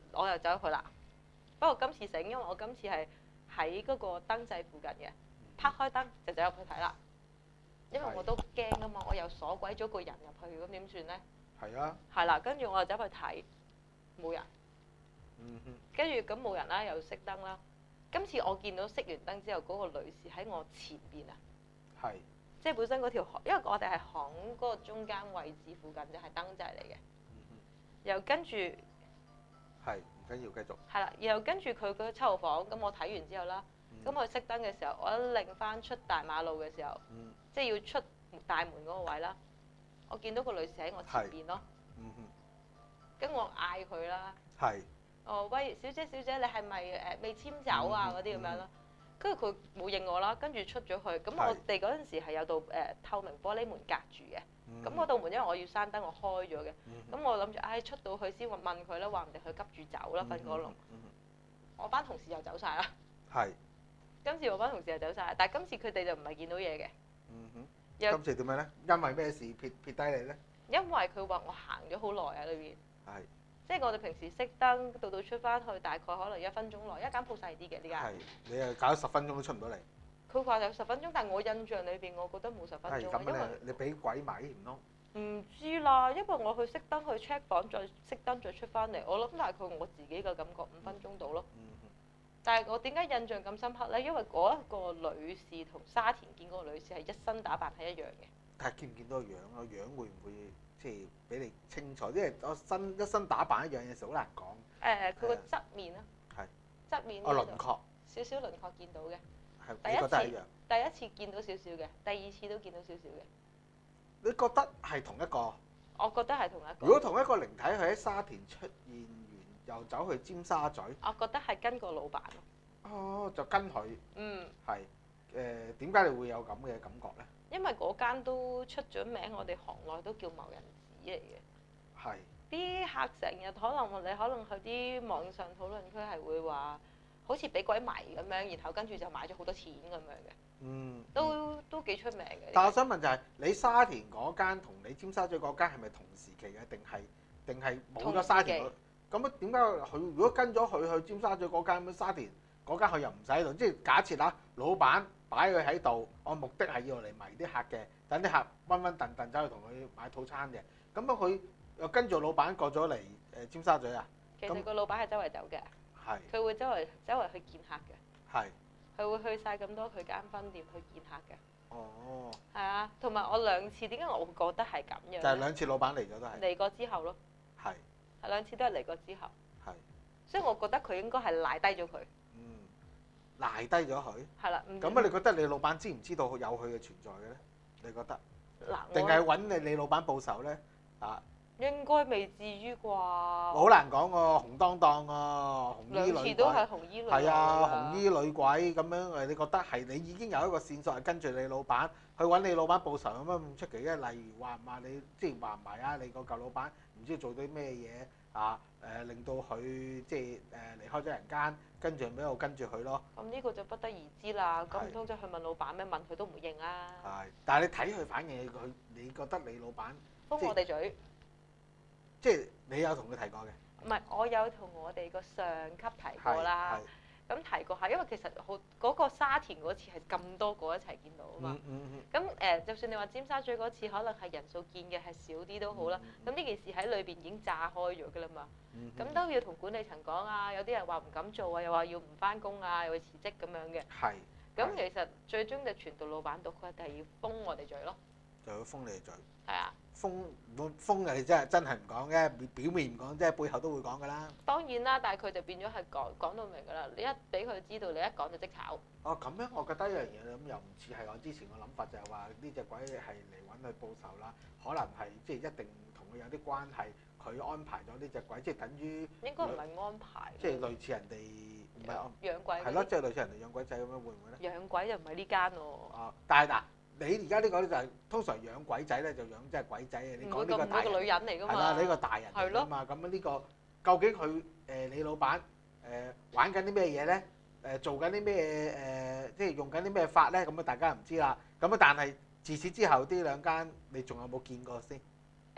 我又走咗去啦。不過今次醒，因為我今次係喺嗰個燈掣附近嘅，拍開燈就走入去睇啦。因為我都驚啊嘛，我又鎖鬼咗個人入去，咁點算咧？ 係啊。 係啦，跟住我就走去睇，冇人。跟住咁冇人啦，又熄燈啦。今次我見到熄完燈之後，嗰個女士喺我前邊啊。 係。 即係本身嗰條巷，因為我哋係巷嗰個中間位置附近就係燈掣嚟嘅。又跟住。 係，唔緊要，繼續。 係啦，然後跟住佢個7號房，咁我睇完之後啦，咁我熄燈嘅時候，我一擰翻出大馬路嘅時候，即係要出大門嗰個位啦，我見到個女士喺我前邊咯。跟我嗌佢啦。係。哦，喂，小姐，你係咪未簽走啊？嗰啲咁樣啦。跟住佢冇應我啦，跟住出咗去。咁我哋嗰陣時係有道透明玻璃門隔住嘅。咁嗰道門因為我要閂燈，我開咗嘅。咁我諗住，出到去先問佢啦，話唔定佢急住走啦，瞓過籠。我班同事又走晒啦。係。今次我班同事又走晒，但係今次佢哋就唔係見到嘢嘅。今次點樣咧？因為咩事撇低你咧？因為佢話我行咗好耐喺裏邊。係。即係我哋平時熄燈到出翻去，大概可能1分鐘內，一間鋪細啲嘅呢間。係。你又搞咗10分鐘都出唔到嚟。佢話有10分鐘，但係我印象裏邊，我覺得冇10分鐘。係咁，因為你俾鬼迷唔通？唔知啦，因為我去熄燈去 check 房，再熄燈再出翻嚟，我諗大概我自己嘅感覺5分鐘到咯。但係我點解印象咁深刻咧？因為嗰一個女士同沙田見嗰個女士係一身打扮係一樣嘅。但係見唔見到個樣啊？樣會唔會即係俾你清楚？因為我一身打扮一樣嘢，時好難講。佢個側面啊。係。側面。輪廓。少少輪廓見到嘅。係。你覺得係一樣？第一次見到少少嘅，第二次都見到少少嘅。你覺得係同一個？我覺得係同一個。如果同一個靈體佢喺沙田出現完，又走去尖沙咀？我覺得係跟個老闆咯。哦，就跟佢。係。點解你會有咁嘅感覺咧？因為嗰間都出咗名，我哋行內都叫謀人子嚟嘅。係。啲客成日可能去啲網上討論區係會話，好似俾鬼迷咁樣，然後跟住就買咗好多錢咁樣嘅。都幾出名嘅。但我想問就係，你沙田嗰間同你尖沙咀嗰間係咪同時期嘅？定係冇咗沙田？咁啊點解佢如果跟咗佢去尖沙咀嗰間，咁沙田嗰間佢又唔使喺度？即係假設啦，老闆擺佢喺度，我目的係要嚟迷啲客嘅，等啲客暈暈頓頓走去同佢買套餐嘅。咁啊佢又跟住老闆過咗嚟尖沙咀啊？其實個老闆係周圍走嘅。係。佢會周圍去見客嘅。係。佢會去晒咁多佢間分店去見客嘅。哦。係啊，同埋我2次，點解我會覺得係咁樣？就係2次老闆嚟咗都係。嚟過之後咯。係。係2次都係嚟過之後。係。所以我覺得佢應該係賴低咗佢。賴低咗佢。係啦。咁啊，你覺得你老闆知唔知道有佢嘅存在嘅咧？你覺得？嗱。定係揾你老闆報仇咧？啊。應該未至於啩。好難講喎，紅當當喎，紅衣女鬼。2次都係紅衣女鬼。係啊，紅衣女鬼咁樣你覺得係你已經有一個線索係跟住你老闆去揾你老闆報仇，有乜咁出奇嘅？例如話唔話你，即係話唔係啊？你個舊老闆唔知做啲咩嘢啊？令到佢即係離開咗人間，跟住喺度跟住佢咯。咁呢個就不得而知啦。咁唔通即係去問老闆咩？問佢都唔會應啊。係，但係你睇佢反應，你覺得你老闆封我哋嘴？即係你有同佢提過嘅？唔係，我有同我哋個上級提過啦。咁提過下，因為其實嗰個沙田嗰次係咁多個一齊見到啊嘛。咁就算你話尖沙咀嗰次可能係人數見嘅係少啲都好啦。咁呢件事喺裏邊已經炸開咗㗎啦嘛。咁都要同管理層講啊。有啲人話唔敢做啊，又話要唔翻工啊，又會辭職咁樣嘅。係。咁其實最終就傳到老闆度，佢一定係要封我哋嘴咯。就要封你哋嘴。係啊。封你真係唔講嘅，表面唔講，即係背後都會講㗎啦。當然啦，但係佢就變咗係講到明㗎啦。你一俾佢知道，你一講就即炒。哦，咁樣我覺得一樣嘢咁又唔似係我之前個諗法，就係話呢隻鬼係嚟揾佢報仇啦。可能係即係一定同佢有啲關係，佢安排咗呢隻鬼，即係等於應該唔係安排。即係類似人哋唔係養鬼。係咯，即係類似人哋養鬼仔咁樣，會唔會咧？養鬼就唔係呢間喎。哦，但係嗱。你而家呢個咧就係通常養鬼仔咧就養即係鬼仔嘅，你講呢個大人，唔會個女人嚟㗎嘛？係啦，呢個大人嚟㗎嘛。咁呢個究竟佢你老闆玩緊啲咩嘢咧？做緊啲咩即係用緊啲咩法咧？咁啊大家唔知啦。咁啊但係自此之後呢兩間你仲有冇見過先？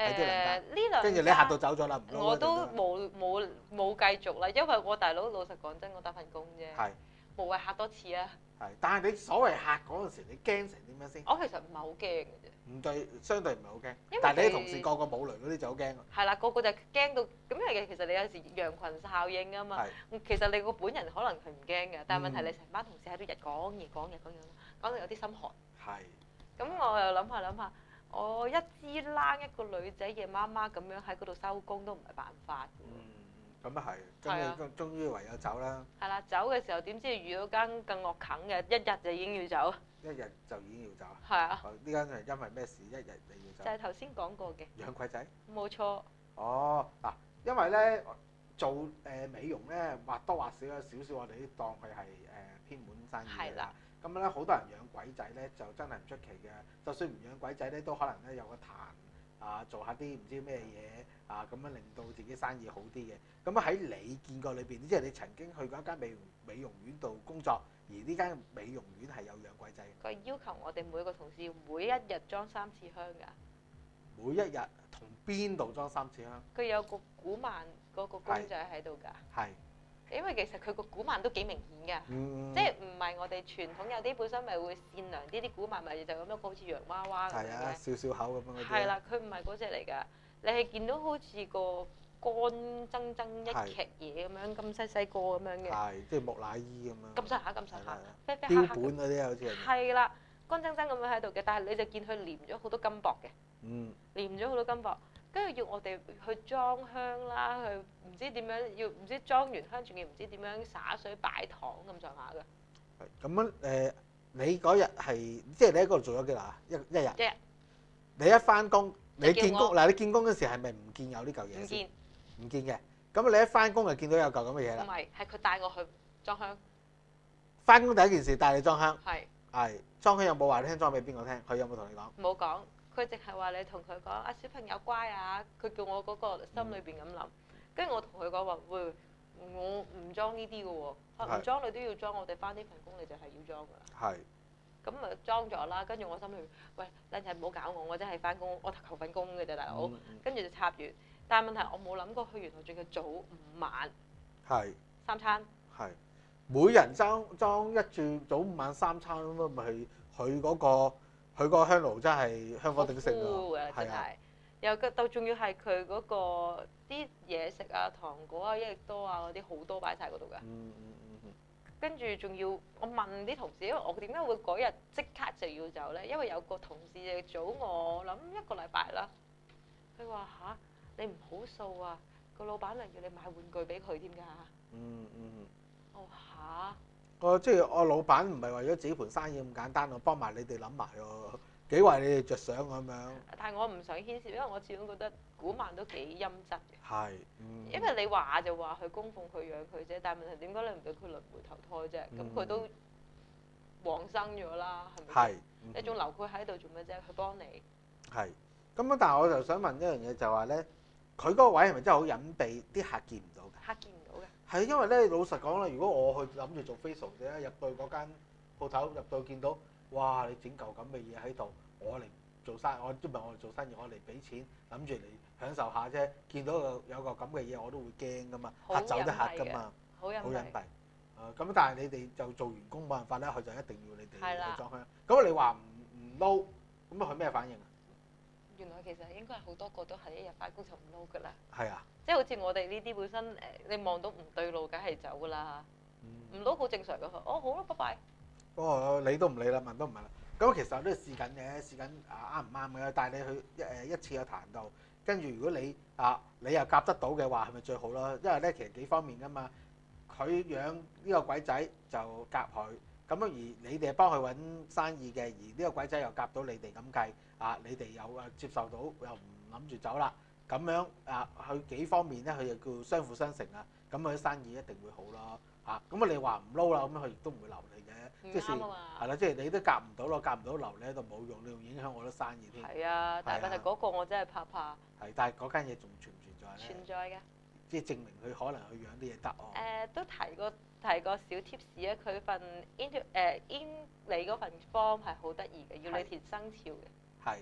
喺啲兩間。 呢兩間跟住你嚇到走咗啦，唔撈我都冇繼續啦，因為我大佬老實講真，我打份工啫， 係無謂嚇多次啊。 係，但係你所謂嚇嗰陣時，你驚成點樣先？ 我其實唔係好驚嘅啫。 相對唔係好驚， 因為但係你啲同事個個冇雷嗰啲就好驚。 係啦，個個就驚到咁，因為其實你有時羊群效應啊嘛。其實你個本人可能係唔驚嘅，但係問題你成班同事喺度日講夜講講到有啲心寒。 係。 咁我又諗下，我一支冷一個女仔夜媽媽咁樣喺嗰度收工都唔係辦法。 咁啊係，咁你終於唯有走啦。 係啦，走嘅時候點知遇到間更惡啃嘅，一日就已經要走。 一日就已經要走。 係啊。 呢間係因為咩事？一日你要走。 就係頭先講過嘅。 養鬼仔。冇錯。 哦，嗱，因為咧做美容咧，或多或少有少少我哋都當佢係偏門生意嘅啦。咁咧好多人養鬼仔咧，就真係唔出奇嘅。就算唔養鬼仔咧，都可能咧有個壇做下啲唔知咩嘢咁樣令到自己生意好啲嘅。咁喺你見過裏邊，即係你曾經去過一間美容院度工作，而呢間美容院係有養鬼仔嘅。 佢要求我哋每個同事要每一日裝3次香㗎。 每一日同邊度裝3次香？ 佢有個古曼嗰個公仔喺度㗎。係。因為其實佢個古曼都幾明顯㗎，即係唔係我哋傳統有啲本身咪會善良啲，啲古曼咪就咁樣好似洋娃娃咁樣嘅。係啊， 笑笑口咁樣嗰啲。 係啦，佢唔係嗰隻嚟㗎，你係見到好似個乾爭爭一劇嘢咁樣，咁細個咁樣嘅。係，即係木乃伊咁樣。咁細下，啡啡黑黑。標本嗰啲好似係。係啦，乾爭爭咁樣喺度嘅，但係你就見佢黏咗好多金箔嘅。黏咗好多金箔。跟住要我哋去裝香啦，去唔知點樣，要唔知裝完香仲要唔知點樣灑水擺糖咁上下嘅。係咁樣你嗰日係即係你喺嗰度做咗幾耐啊？一日。 一日。 你一翻工，你見工嗱，你見工嗰時係咪唔見有呢嚿嘢？ 唔見。 唔見嘅，咁你一翻工就見到有嚿咁嘅嘢啦。 唔係，係佢帶我去裝香。 翻工第一件事帶你裝香。 係。 係裝香有冇話你聽裝俾邊個聽？佢有冇同你講？ 冇講。佢淨係話你同佢講啊，小朋友乖啊，佢叫我嗰個心裏邊咁諗，跟住我同佢講話，喂，我唔裝呢啲嘅喎，唔裝你都要裝，我哋翻呢份工你就係要裝㗎啦。係。咁咪裝咗啦，跟住我心裏，喂，靚仔唔好搞我真係翻工，我求份工嘅啫大佬，跟住就插完，但係問題我冇諗過佢原來仲要早5晚。係。3餐。係。每人裝一注早5晚3餐咁咪係佢嗰個。佢個香爐真係香火鼎盛㗎，係啊！又到仲要係佢嗰個啲嘢食啊、糖果啊、益力多啊嗰啲好多擺晒嗰度㗎。跟住仲要我問啲同事，因為我點解會嗰日即刻就要走咧？因為有個同事就早我諗1個禮拜啦。佢話吓，你唔好掃啊！個老闆嚟要你買玩具俾佢添㗎。我話嚇。即係我老闆唔係為咗自己盤生意咁簡單，我幫埋你哋諗埋喎，幾為你哋着想咁樣。但係我唔想牽涉，因為我始終覺得古曼都幾陰質嘅。係。因為你話就話佢供奉佢養佢啫，但係問題點解你唔俾佢輪迴投胎啫？咁佢都往生咗啦，係咪？係。你仲留佢喺度做咩啫？佢幫你。係。咁啊，但係我就想問一樣嘢，就話咧，佢嗰個位係咪真係好隱蔽，啲客見唔到㗎？客見唔到嘅。係因為咧，老實講啦，如果我去諗住做 facial 嘅，入到嗰間鋪頭，入到見到，哇！你整嚿咁嘅嘢喺度，我嚟做生意，我都唔係我嚟做生意，我嚟俾錢，諗住嚟享受下啫。見到有個咁嘅嘢，我都會驚噶嘛，嚇走得客噶嘛，好隱蔽。咁但係你哋就做員工冇辦法啦，佢就一定要你哋去裝香。咁你話唔撈，咁佢咩反應啊？原來其實應該係好多個都係一日翻工就唔撈噶啦。係啊。即係好似我哋呢啲本身你望到唔對路，梗係走噶啦。唔撈好正常噶。哦，好啦，拜拜。哦，理都唔理啦，問都唔問啦。咁其實我都試緊嘅，試緊啱唔啱嘅。帶你去一次有談到，跟住如果你你又夾得到嘅話，係咪最好咯？因為咧其實幾方面噶嘛。佢養呢個鬼仔就夾佢，咁而你哋幫佢揾生意嘅，而呢個鬼仔又夾到你哋咁計，你哋又接受到，又唔諗住走啦，咁樣佢幾方面咧，佢就叫相輔相成啊，咁佢啲生意一定會好咯，咁你話唔撈啦，咁佢亦都唔會留你嘅，即係係啦，即係你都夾唔到咯，夾唔到留你喺度冇用，你仲影響我啲生意添。係啊，但係嗰個我真係怕。係，但係嗰間嘢仲存唔存在咧？存在嘅。即係證明佢可能去養啲嘢得哦。都提過小 tips 啊，佢份 in 你嗰份 form 係好得意嘅，要你填生肖嘅。係。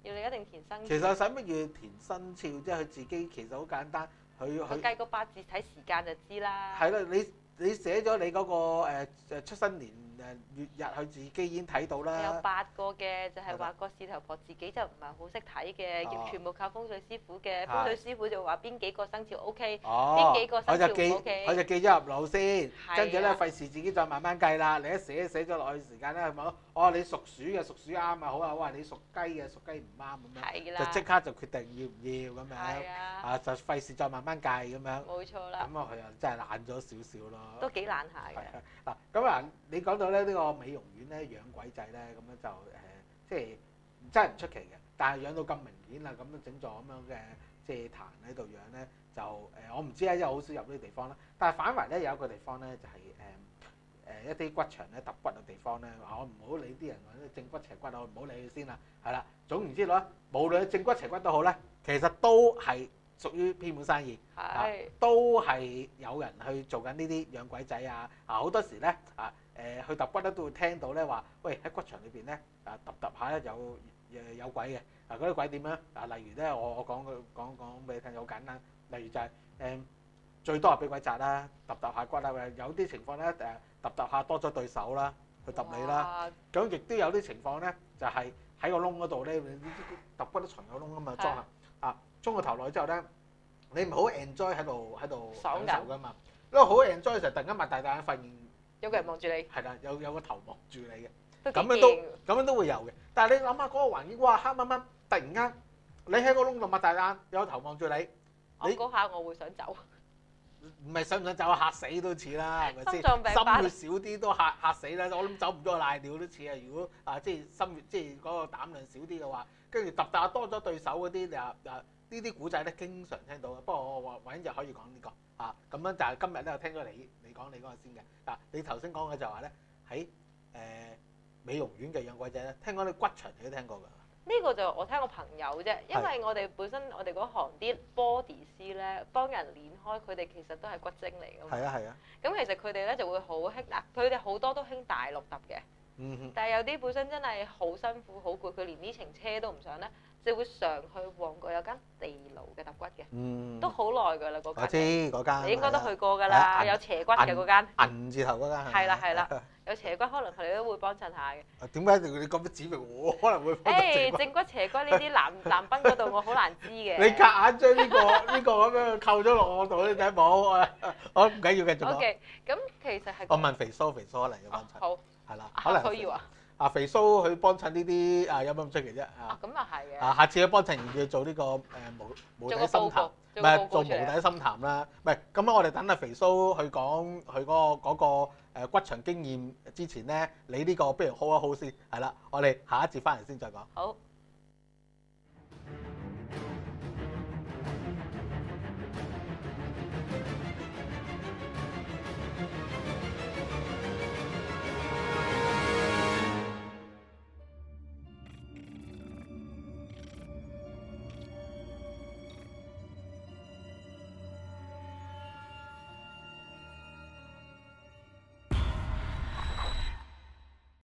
要你一定填生肖。 其實使乜要填生肖？即係佢自己其實好簡單，佢計個八字睇時間就知啦。 係啦，你寫咗你嗰個出生年月日，佢自己已經睇到啦。 有8個嘅，就係話個事頭婆自己就唔係好識睇嘅，要全部靠風水師傅嘅。風水師傅就話邊幾個生肖 OK，邊幾個生肖唔 OK。 佢就記咗入腦先，跟住咧費事自己再慢慢計啦。你一寫咗落去時間咧，係咪？哦，你屬鼠嘅，屬鼠啱啊，好啊，好啊，你屬雞嘅，屬雞唔啱咁樣，就即刻就決定要唔要咁樣，就費事再慢慢計咁樣。 冇錯啦。 咁啊，佢又真係懶咗少少咯。 都幾懶下嘅。 嗱，咁啊，你講到咧呢個美容院咧養鬼仔咧，咁樣就即係真係唔出奇嘅。但係養到咁明顯啦，咁樣整座咁樣嘅即係壇喺度養咧，就我唔知啊，因為好少入呢啲地方啦。但係反為咧有一個地方咧就係一啲骨場咧揼骨嘅地方咧，我唔好理啲人話啲正骨邪骨，我唔好理佢先啦。係啦，總言之啦，無論正骨邪骨都好咧，其實都係屬於偏門生意，都係有人去做緊呢啲養鬼仔啊！好多時咧去揼骨咧都會聽到咧話，喂喺骨場裏邊咧揼下咧有鬼嘅。嗰啲鬼點樣？例如咧我講俾你聽，好簡單。例如就係最多係俾鬼擲啦，揼下骨啦。有啲情況咧揼下多咗對手啦，去揼你啦。咁亦都有啲情況咧，就係喺個窿嗰度咧，你揼骨都藏有窿啊嘛，裝下裝個頭落去之後咧，你唔好 enjoy 喺度享受噶嘛。因為好 enjoy 嘅時候，突然間擘大眼發現有個人望住你， 係啦，有個頭望住你嘅，咁樣都會有嘅。但係你諗下嗰個環境，哇黑掹掹，突然間你喺個窿度擘大眼，有個頭望住你， 我嗰下我會想走。 唔係想唔想走啊？嚇死都似啦，係咪先？ 心臟病發。 心血少啲都嚇死啦！我諗走唔咗瀨尿都似啊！如果即係心血即係嗰個膽量少啲嘅話，跟住揼下多咗對手嗰啲呢啲古仔咧，經常聽到嘅。不過我話揾日可以講呢個咁樣，就係今日咧，我聽咗你講你嗰個先嘅。你頭先講嘅就話咧喺美容院嘅養鬼仔咧，聽講你骨場你都聽過㗎。 呢個就我聽我朋友啫，因為我哋本身我哋嗰行啲 body 師咧，幫人練開，佢哋其實都係骨精嚟㗎嘛。係啊。咁其實佢哋咧就會好興佢哋好多都興大陸揼嘅。但係有啲本身真係好辛苦好攰，佢連呢程車都唔上咧，就會上去旺角有間地牢嘅揼骨嘅。都好耐㗎啦嗰間。我知嗰間。你應該都去過㗎啦，有斜骨嘅嗰間。銀字頭嗰間。係啦。有斜骨，可能佢哋都會幫襯下嘅。點解你咁樣指明我可能會幫襯？正骨斜骨呢啲男賓嗰度，我好難知嘅。你夾硬將呢個咁樣扣咗落我度，你睇冇？我唔緊要繼續講。OK，咁其實係。我問肥蘇可能要幫襯。好。係啦，可能佢要啊。肥蘇去幫襯呢啲有乜咁出奇啫？咁又係嘅。下次去幫襯要做呢個無底深潭。唔係做無底深潭啦，唔係咁我哋等阿肥蘇去講佢嗰個骨場經驗之前咧，你呢個不如 hold 一 hold 先，係啦，我哋下一節翻嚟先再講。好。